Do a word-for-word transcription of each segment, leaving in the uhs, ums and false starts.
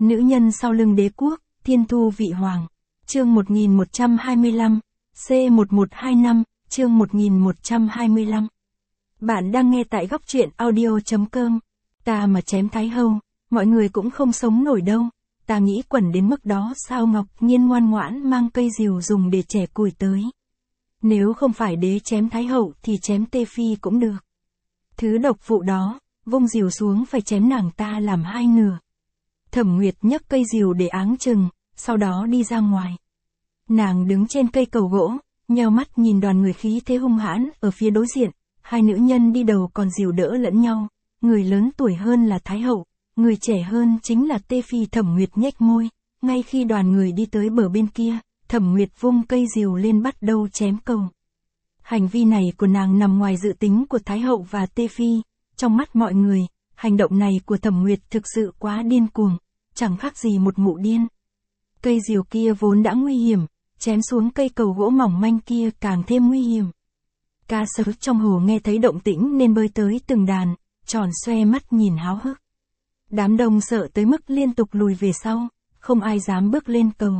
Nữ nhân sau lưng đế quốc, thiên thu vị hoàng. Chương một nghìn một trăm hai mươi lăm, C một một hai năm, chương một nghìn một trăm hai mươi lăm. Bạn đang nghe tại góc truyện audio chấm com. Ta mà chém Thái Hậu, mọi người cũng không sống nổi đâu. Ta nghĩ quẩn đến mức đó sao Ngọc Nhiên ngoan ngoãn mang cây rìu dùng để chẻ củi tới. Nếu không phải đế chém Thái Hậu thì chém Tê Phi cũng được. Thứ độc phụ đó, vung rìu xuống phải chém nàng ta làm hai nửa. Thẩm Nguyệt nhấc cây rìu để áng chừng, sau đó đi ra ngoài. Nàng đứng trên cây cầu gỗ, nheo mắt nhìn đoàn người khí thế hung hãn ở phía đối diện, hai nữ nhân đi đầu còn dìu đỡ lẫn nhau, người lớn tuổi hơn là Thái Hậu, người trẻ hơn chính là Tê Phi. Thẩm Nguyệt nhếch môi, ngay khi đoàn người đi tới bờ bên kia, Thẩm Nguyệt vung cây rìu lên bắt đầu chém cầu. Hành vi này của nàng nằm ngoài dự tính của Thái Hậu và Tê Phi, trong mắt mọi người, hành động này của Thẩm Nguyệt thực sự quá điên cuồng, chẳng khác gì một mụ điên. Cây rìu kia vốn đã nguy hiểm, chém xuống cây cầu gỗ mỏng manh kia càng thêm nguy hiểm. Cá sấu trong hồ nghe thấy động tĩnh nên bơi tới từng đàn, tròn xoe mắt nhìn háo hức. Đám đông sợ tới mức liên tục lùi về sau, không ai dám bước lên cầu.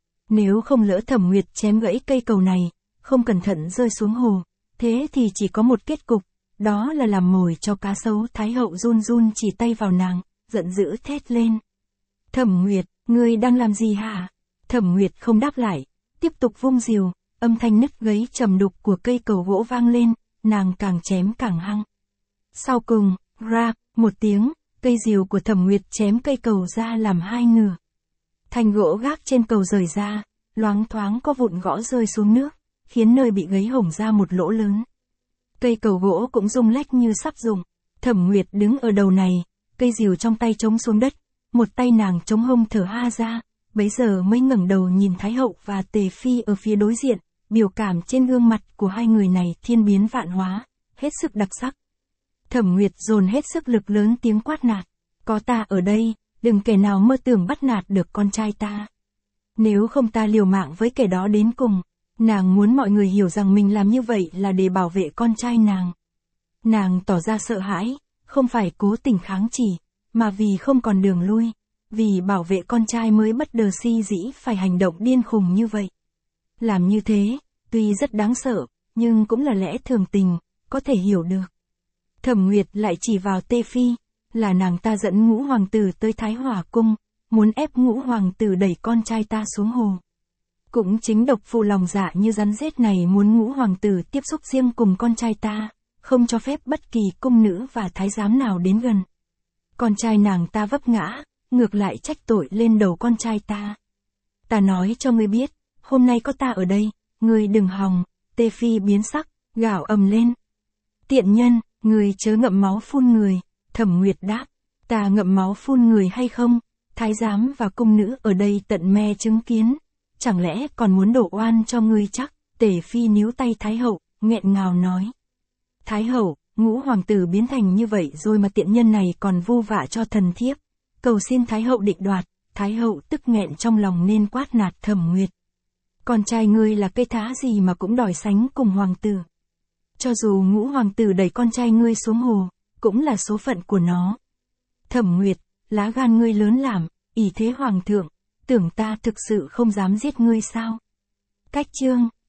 Nếu không lỡ Thẩm Nguyệt chém gãy cây cầu này, không cẩn thận rơi xuống hồ, thế thì chỉ có một kết cục, đó là làm mồi cho cá sấu. Thái Hậu run run chỉ tay vào nàng, giận dữ thét lên. Thẩm Nguyệt, ngươi đang làm gì hả? Thẩm Nguyệt không đáp lại, tiếp tục vung rìu, âm thanh nứt gãy trầm đục của cây cầu gỗ vang lên, nàng càng chém càng hăng. Sau cùng, rạc, một tiếng, cây rìu của Thẩm Nguyệt chém cây cầu ra làm hai nửa. Thanh gỗ gác trên cầu rời ra, loáng thoáng có vụn gõ rơi xuống nước, khiến nơi bị gãy hổng ra một lỗ lớn. Cây cầu gỗ cũng rung lách như sắp rụng. Thẩm Nguyệt đứng ở đầu này, cây rìu trong tay chống xuống đất, một tay nàng chống hông thở ha ra, bấy giờ mới ngẩng đầu nhìn Thái Hậu và Tề Phi ở phía đối diện, biểu cảm trên gương mặt của hai người này thiên biến vạn hóa, hết sức đặc sắc. Thẩm Nguyệt dồn hết sức lực lớn tiếng quát nạt, có ta ở đây, đừng kẻ nào mơ tưởng bắt nạt được con trai ta. Nếu không ta liều mạng với kẻ đó đến cùng. Nàng muốn mọi người hiểu rằng mình làm như vậy là để bảo vệ con trai nàng. Nàng tỏ ra sợ hãi, không phải cố tình kháng chỉ, mà vì không còn đường lui, vì bảo vệ con trai mới bất đờ si dĩ phải hành động điên khùng như vậy. Làm như thế, tuy rất đáng sợ, nhưng cũng là lẽ thường tình, có thể hiểu được. Thẩm Nguyệt lại chỉ vào Tê Phi, là nàng ta dẫn Ngũ hoàng tử tới Thái Hỏa cung, muốn ép Ngũ hoàng tử đẩy con trai ta xuống hồ. Cũng chính độc phụ lòng dạ như rắn rết này muốn Ngũ hoàng tử tiếp xúc riêng cùng con trai ta, không cho phép bất kỳ cung nữ và thái giám nào đến gần. Con trai nàng ta vấp ngã, ngược lại trách tội lên đầu con trai ta. Ta nói cho ngươi biết, hôm nay có ta ở đây, ngươi đừng hòng. Tê Phi biến sắc, gào ầm lên. Tiện nhân, ngươi chớ ngậm máu phun người. Thẩm Nguyệt đáp, ta ngậm máu phun người hay không, thái giám và cung nữ ở đây tận me chứng kiến. Chẳng lẽ còn muốn đổ oan cho ngươi chắc? Tề Phi níu tay Thái Hậu, nghẹn ngào nói. Thái Hậu, Ngũ hoàng tử biến thành như vậy rồi mà tiện nhân này còn vu vạ cho thần thiếp. Cầu xin Thái Hậu định đoạt. Thái Hậu tức nghẹn trong lòng nên quát nạt Thẩm Nguyệt. Con trai ngươi là cây thá gì mà cũng đòi sánh cùng hoàng tử. Cho dù Ngũ hoàng tử đẩy con trai ngươi xuống hồ, cũng là số phận của nó. Thẩm Nguyệt, lá gan ngươi lớn làm, ỷ thế hoàng thượng. Tưởng ta thực sự không dám giết ngươi sao? Cách chương